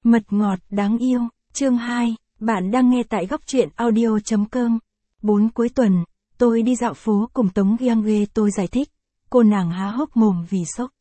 Mật ngọt đáng yêu, chương 2, bạn đang nghe tại góc truyện audio.com. 4 cuối tuần, tôi đi dạo phố cùng Tống Giang, tôi giải thích. Cô nàng há hốc mồm vì sốc.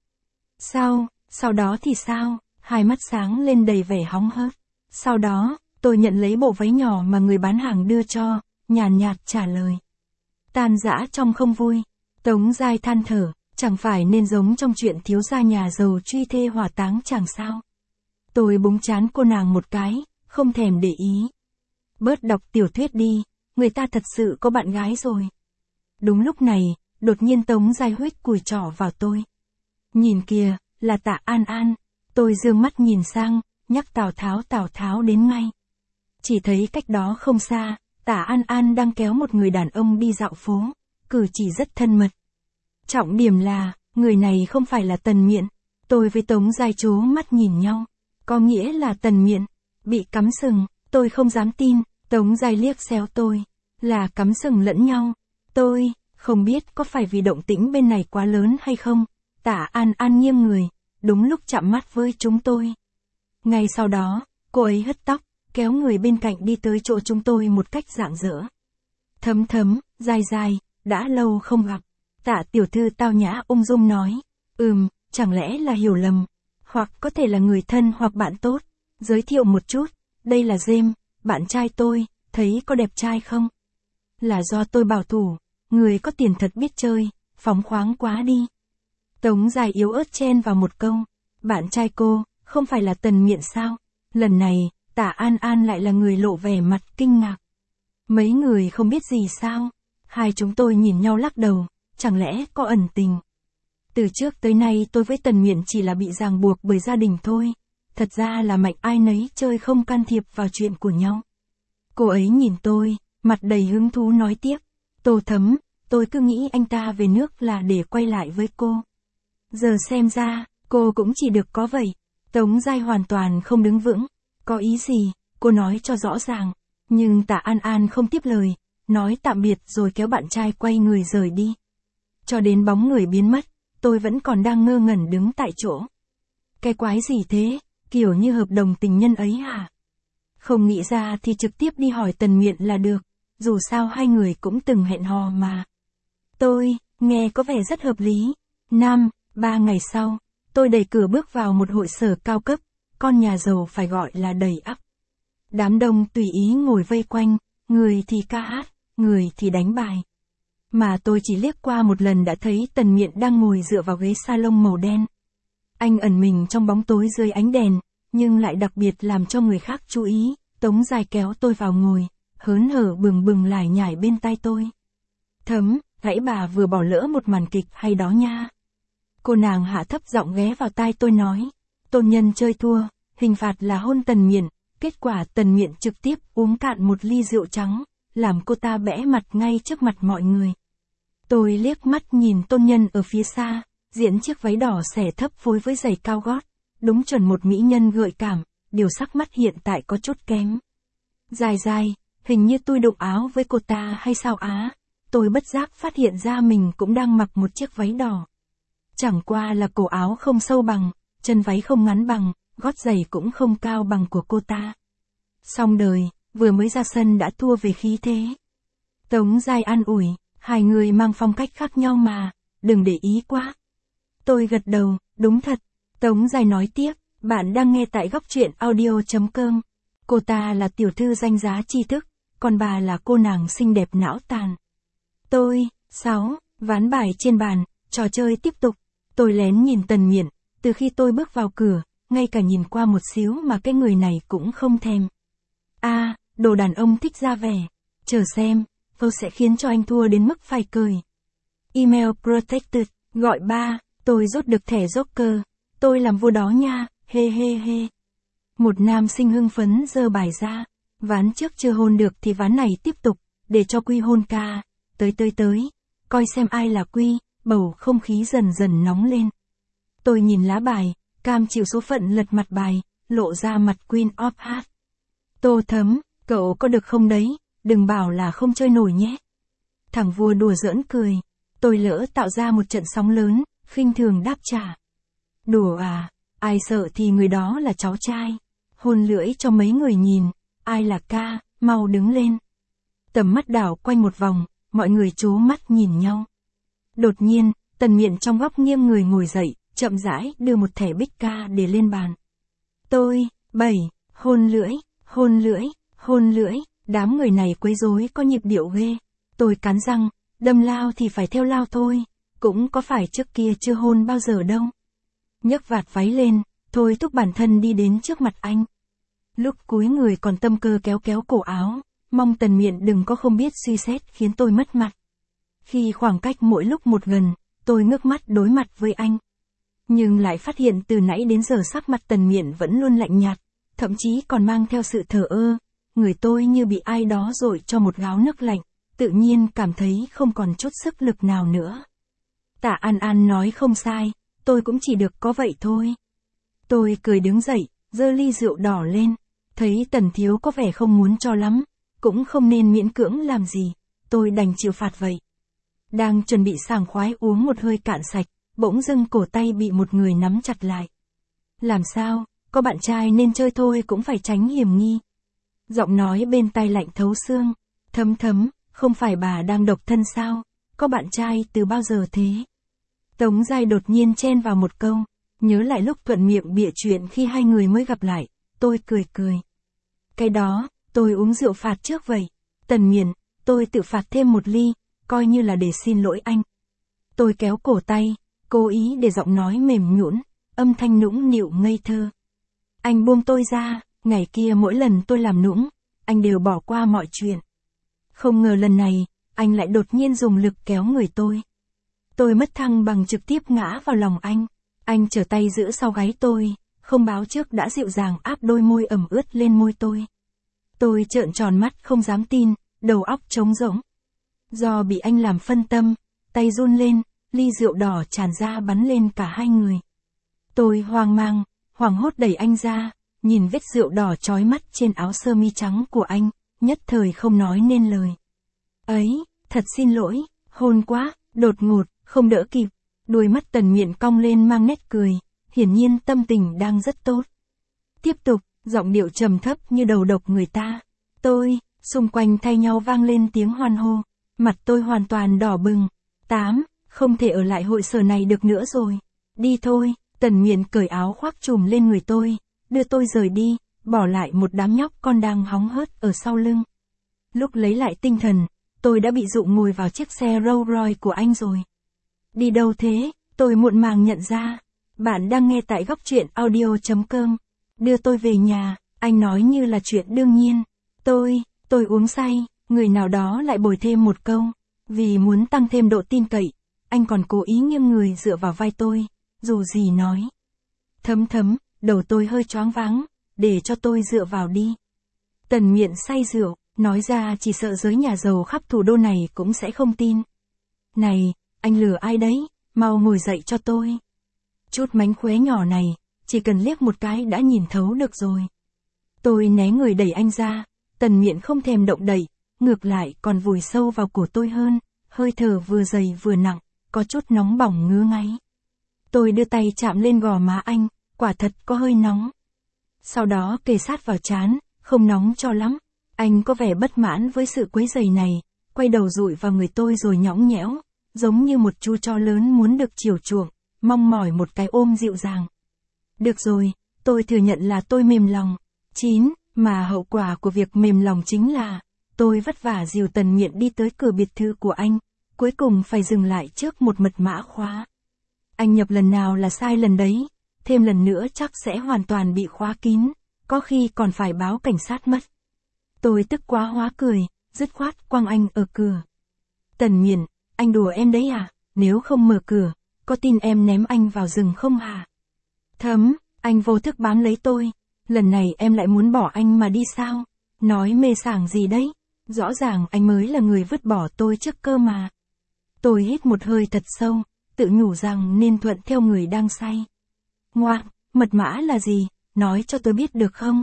Sau đó thì sao? Hai mắt sáng lên đầy vẻ hóng hớt. Sau đó, tôi nhận lấy bộ váy nhỏ mà người bán hàng đưa cho, nhàn nhạt trả lời. Tan dã trong không vui. Tống Giai than thở, chẳng phải nên giống trong chuyện thiếu gia nhà giàu truy thê hỏa táng chàng sao? Tôi búng trán cô nàng một cái, không thèm để ý. Bớt đọc tiểu thuyết đi, người ta thật sự có bạn gái rồi. Đúng lúc này, đột nhiên Tống Giai huých cùi trỏ vào tôi. Nhìn kìa, là Tạ An An. Tôi dương mắt nhìn sang, nhắc Tào Tháo đến ngay. Chỉ thấy cách đó không xa, Tạ An An đang kéo một người đàn ông đi dạo phố, cử chỉ rất thân mật. Trọng điểm là, người này không phải là Tần Miện. Tôi với Tống Giai trố mắt nhìn nhau. Có nghĩa là Tần Miện bị cắm sừng, tôi không dám tin. Tống Giai liếc xéo tôi, là cắm sừng lẫn nhau. Tôi không biết có phải vì động tĩnh bên này quá lớn hay không. Tạ An An nghiêng người, đúng lúc chạm mắt với chúng tôi. Ngay sau đó, cô ấy hất tóc, kéo người bên cạnh đi tới chỗ chúng tôi một cách rạng rỡ. Thấm, Giai, đã lâu không gặp. Tạ tiểu thư tao nhã ung dung nói. Chẳng lẽ là hiểu lầm, hoặc có thể là người thân hoặc bạn tốt. Giới thiệu một chút, đây là James, bạn trai tôi, thấy có đẹp trai không? Là do tôi bảo thủ, người có tiền thật biết chơi, phóng khoáng quá đi. Tống Giai yếu ớt chen vào một câu, bạn trai cô, không phải là Tần Miện sao? Lần này, Tạ An An lại là người lộ vẻ mặt kinh ngạc. Mấy người không biết gì sao? Hai chúng tôi nhìn nhau lắc đầu, chẳng lẽ có ẩn tình? Từ trước tới nay tôi với Tần Miện chỉ là bị ràng buộc bởi gia đình thôi. Thật ra là mạnh ai nấy chơi, không can thiệp vào chuyện của nhau. Cô ấy nhìn tôi, mặt đầy hứng thú nói tiếp. Tô Thấm, tôi cứ nghĩ anh ta về nước là để quay lại với cô. Giờ xem ra, cô cũng chỉ được có vậy. Tống Giai hoàn toàn không đứng vững. Có ý gì, cô nói cho rõ ràng. Nhưng Tạ An An không tiếp lời, nói tạm biệt rồi kéo bạn trai quay người rời đi. Cho đến bóng người biến mất, tôi vẫn còn đang ngơ ngẩn đứng tại chỗ. Cái quái gì thế, kiểu như hợp đồng tình nhân ấy hả? Không nghĩ ra thì trực tiếp đi hỏi Tần Miện là được, dù sao hai người cũng từng hẹn hò mà. Tôi, nghe có vẻ rất hợp lý. 3 ngày sau, tôi đẩy cửa bước vào một hội sở cao cấp, con nhà giàu phải gọi là đầy ắp. Đám đông tùy ý ngồi vây quanh, người thì ca hát, người thì đánh bài. Mà tôi chỉ liếc qua một lần đã thấy Tần Miện đang ngồi dựa vào ghế salon màu đen. Anh ẩn mình trong bóng tối dưới ánh đèn, nhưng lại đặc biệt làm cho người khác chú ý. Tống Giai kéo tôi vào ngồi, hớn hở bừng lải nhải bên tai tôi. Thấm, hãy bà vừa bỏ lỡ một màn kịch hay đó nha. Cô nàng hạ thấp giọng ghé vào tai tôi nói. Tôn nhân chơi thua, hình phạt là hôn Tần Miện. Kết quả Tần Miện trực tiếp uống cạn một ly rượu trắng, làm cô ta bẽ mặt ngay trước mặt mọi người. Tôi liếc mắt nhìn Tôn nhân ở phía xa, diện chiếc váy đỏ xẻ thấp phối với giày cao gót. Đúng chuẩn một mỹ nhân gợi cảm, điều sắc mắt hiện tại có chút kém. Giai, hình như tôi đụng áo với cô ta hay sao á? Tôi bất giác phát hiện ra mình cũng đang mặc một chiếc váy đỏ. Chẳng qua là cổ áo không sâu bằng, chân váy không ngắn bằng, gót giày cũng không cao bằng của cô ta. Xong đời, vừa mới ra sân đã thua về khí thế. Tống Giai an ủi, hai người mang phong cách khác nhau mà, đừng để ý quá. Tôi gật đầu, đúng thật. Tống Giai nói tiếp, bạn đang nghe tại góc truyện audio.com. Cô ta là tiểu thư danh giá tri thức, còn bà là cô nàng xinh đẹp não tàn. Tôi, ván bài trên bàn, trò chơi tiếp tục. Tôi lén nhìn Tần Miện, từ khi tôi bước vào cửa, ngay cả nhìn qua một xíu mà cái người này cũng không thèm. Đồ đàn ông thích ra vẻ. Chờ xem, tôi sẽ khiến cho anh thua đến mức phải cười. Email protected, gọi 3, tôi rút được thẻ Joker. Tôi làm vua đó nha, he. Một nam sinh hưng phấn giơ bài ra. Ván trước chưa hôn được thì ván này tiếp tục, để cho Quy hôn ca. Tới, coi xem ai là Quy, bầu không khí dần nóng lên. Tôi nhìn lá bài, cam chịu số phận lật mặt bài, lộ ra mặt Queen of Hearts. Tô Thấm, cậu có được không đấy, đừng bảo là không chơi nổi nhé. Thằng vua đùa giỡn cười. Tôi lỡ tạo ra một trận sóng lớn, khinh thường đáp trả. Đùa à, ai sợ thì người đó là cháu trai. hôn lưỡi cho mấy người nhìn, ai là ca, mau đứng lên. Tầm mắt đảo quanh một vòng, mọi người trố mắt nhìn nhau. Đột nhiên, Tần Miện trong góc nghiêng người ngồi dậy, chậm rãi đưa một thẻ bích ca để lên bàn. Tôi, 7, hôn lưỡi, hôn lưỡi, hôn lưỡi, đám người này quấy rối có nhịp điệu ghê. Tôi cắn răng, đâm lao thì phải theo lao thôi, cũng có phải trước kia chưa hôn bao giờ đâu. Nhấc vạt váy lên, thôi thúc bản thân đi đến trước mặt anh. Lúc cúi người còn tâm cơ kéo kéo cổ áo, mong Tần Miện đừng có không biết suy xét khiến tôi mất mặt. Khi khoảng cách mỗi lúc một gần, tôi ngước mắt đối mặt với anh. Nhưng lại phát hiện từ nãy đến giờ sắc mặt Tần Miện vẫn luôn lạnh nhạt, thậm chí còn mang theo sự thờ ơ. Người tôi như bị ai đó dội cho một gáo nước lạnh, tự nhiên cảm thấy không còn chút sức lực nào nữa. Tạ An An nói không sai, tôi cũng chỉ được có vậy thôi. Tôi cười đứng dậy, giơ ly rượu đỏ lên, thấy Tần thiếu có vẻ không muốn cho lắm, cũng không nên miễn cưỡng làm gì, tôi đành chịu phạt vậy. Đang chuẩn bị sảng khoái uống một hơi cạn sạch, bỗng dưng cổ tay bị một người nắm chặt lại. Làm sao, có bạn trai nên chơi thôi cũng phải tránh hiểm nghi. Giọng nói bên tai lạnh thấu xương, thấm thấm, không phải bà đang độc thân sao, có bạn trai từ bao giờ thế? Tống Giai đột nhiên chen vào một câu, nhớ lại lúc thuận miệng bịa chuyện khi hai người mới gặp lại, tôi cười cười. Cái đó, tôi uống rượu phạt trước vậy. Tần Miện, tôi tự phạt thêm một ly, coi như là để xin lỗi anh. Tôi kéo cổ tay, cố ý để giọng nói mềm nhũn, âm thanh nũng nịu ngây thơ. Anh buông tôi ra, ngày kia mỗi lần tôi làm nũng, anh đều bỏ qua mọi chuyện. Không ngờ lần này, anh lại đột nhiên dùng lực kéo người tôi. Tôi mất thăng bằng trực tiếp ngã vào lòng anh. Anh trở tay giữ sau gáy tôi, không báo trước đã dịu dàng áp đôi môi ẩm ướt lên môi tôi. Tôi trợn tròn mắt không dám tin, đầu óc trống rỗng. Do bị anh làm phân tâm, tay run lên, ly rượu đỏ tràn ra bắn lên cả hai người. Tôi hoang mang, hoảng hốt đẩy anh ra, nhìn vết rượu đỏ chói mắt trên áo sơ mi trắng của anh, nhất thời không nói nên lời. Ấy, thật xin lỗi, hôn quá, đột ngột, không đỡ kịp. Đuôi mắt Tần Miện cong lên mang nét cười, hiển nhiên tâm tình đang rất tốt. Tiếp tục, giọng điệu trầm thấp như đầu độc người ta. Tôi, xung quanh thay nhau vang lên tiếng hoan hô, mặt tôi hoàn toàn đỏ bừng. 8, không thể ở lại hội sở này được nữa rồi. Đi thôi, Tần Miện cởi áo khoác trùm lên người tôi, đưa tôi rời đi, bỏ lại một đám nhóc con đang hóng hớt ở sau lưng. Lúc lấy lại tinh thần, tôi đã bị dụ ngồi vào chiếc xe Rolls Royce của anh rồi. Đi đâu thế? Tôi muộn màng nhận ra. Bạn đang nghe tại góc truyện audio.com. Đưa tôi về nhà, anh nói như là chuyện đương nhiên. Tôi uống say, người nào đó lại bồi thêm một câu. Vì muốn tăng thêm độ tin cậy, anh còn cố ý nghiêng người dựa vào vai tôi, dù gì nói. Thấm thấm, đầu tôi hơi choáng váng, để cho tôi dựa vào đi. Tần Miện say rượu, nói ra chỉ sợ giới nhà giàu khắp thủ đô này cũng sẽ không tin. Này, anh lừa ai đấy, mau ngồi dậy cho tôi. Chút mánh khóe nhỏ này, chỉ cần liếc một cái đã nhìn thấu được rồi. Tôi né người đẩy anh ra, Tần Miện không thèm động đậy, ngược lại còn vùi sâu vào cổ tôi hơn, hơi thở vừa dày vừa nặng, có chút nóng bỏng ngứa ngáy. Tôi đưa tay chạm lên gò má anh, quả thật có hơi nóng. Sau đó kề sát vào trán, không nóng cho lắm. Anh có vẻ bất mãn với sự quấy rầy này, quay đầu dụi vào người tôi rồi nhõng nhẽo, giống như một chú chó lớn muốn được chiều chuộng, mong mỏi một cái ôm dịu dàng. Được rồi, tôi thừa nhận là tôi mềm lòng. 9, mà hậu quả của việc mềm lòng chính là, tôi vất vả dìu Tần Miện đi tới cửa biệt thự của anh, cuối cùng phải dừng lại trước một mật mã khóa. Anh nhập lần nào là sai lần đấy, thêm lần nữa chắc sẽ hoàn toàn bị khóa kín, có khi còn phải báo cảnh sát mất. Tôi tức quá hóa cười, dứt khoát quăng anh ở cửa. Tần Miện, anh đùa em đấy à, nếu không mở cửa, có tin em ném anh vào rừng không hả? Thấm, anh vô thức bám lấy tôi, lần này em lại muốn bỏ anh mà đi sao? Nói mê sảng gì đấy, rõ ràng anh mới là người vứt bỏ tôi trước cơ mà. Tôi hít một hơi thật sâu, tự nhủ rằng nên thuận theo người đang say. Ngoạc, mật mã là gì, nói cho tôi biết được không?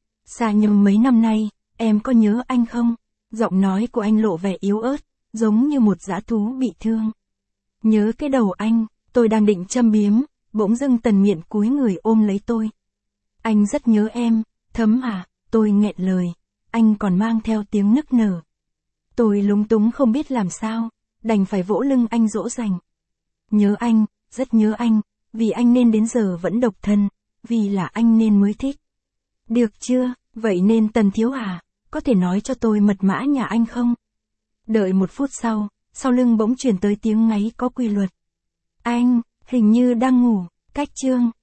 Xa nhau mấy năm nay, em có nhớ anh không? Giọng nói của anh lộ vẻ yếu ớt, giống như một dã thú bị thương. Nhớ cái đầu anh, tôi đang định châm biếm, bỗng dưng Tần Miện cúi người ôm lấy tôi. Anh rất nhớ em, Thấm à, tôi nghẹn lời, anh còn mang theo tiếng nức nở. Tôi lúng túng không biết làm sao, đành phải vỗ lưng anh dỗ dành. Nhớ anh, rất nhớ anh, vì anh nên đến giờ vẫn độc thân, vì là anh nên mới thích. Được chưa, vậy nên Tần thiếu à, có thể nói cho tôi mật mã nhà anh không? Đợi 1 phút sau lưng bỗng truyền tới tiếng ngáy có quy luật. Anh, hình như đang ngủ, cách chương.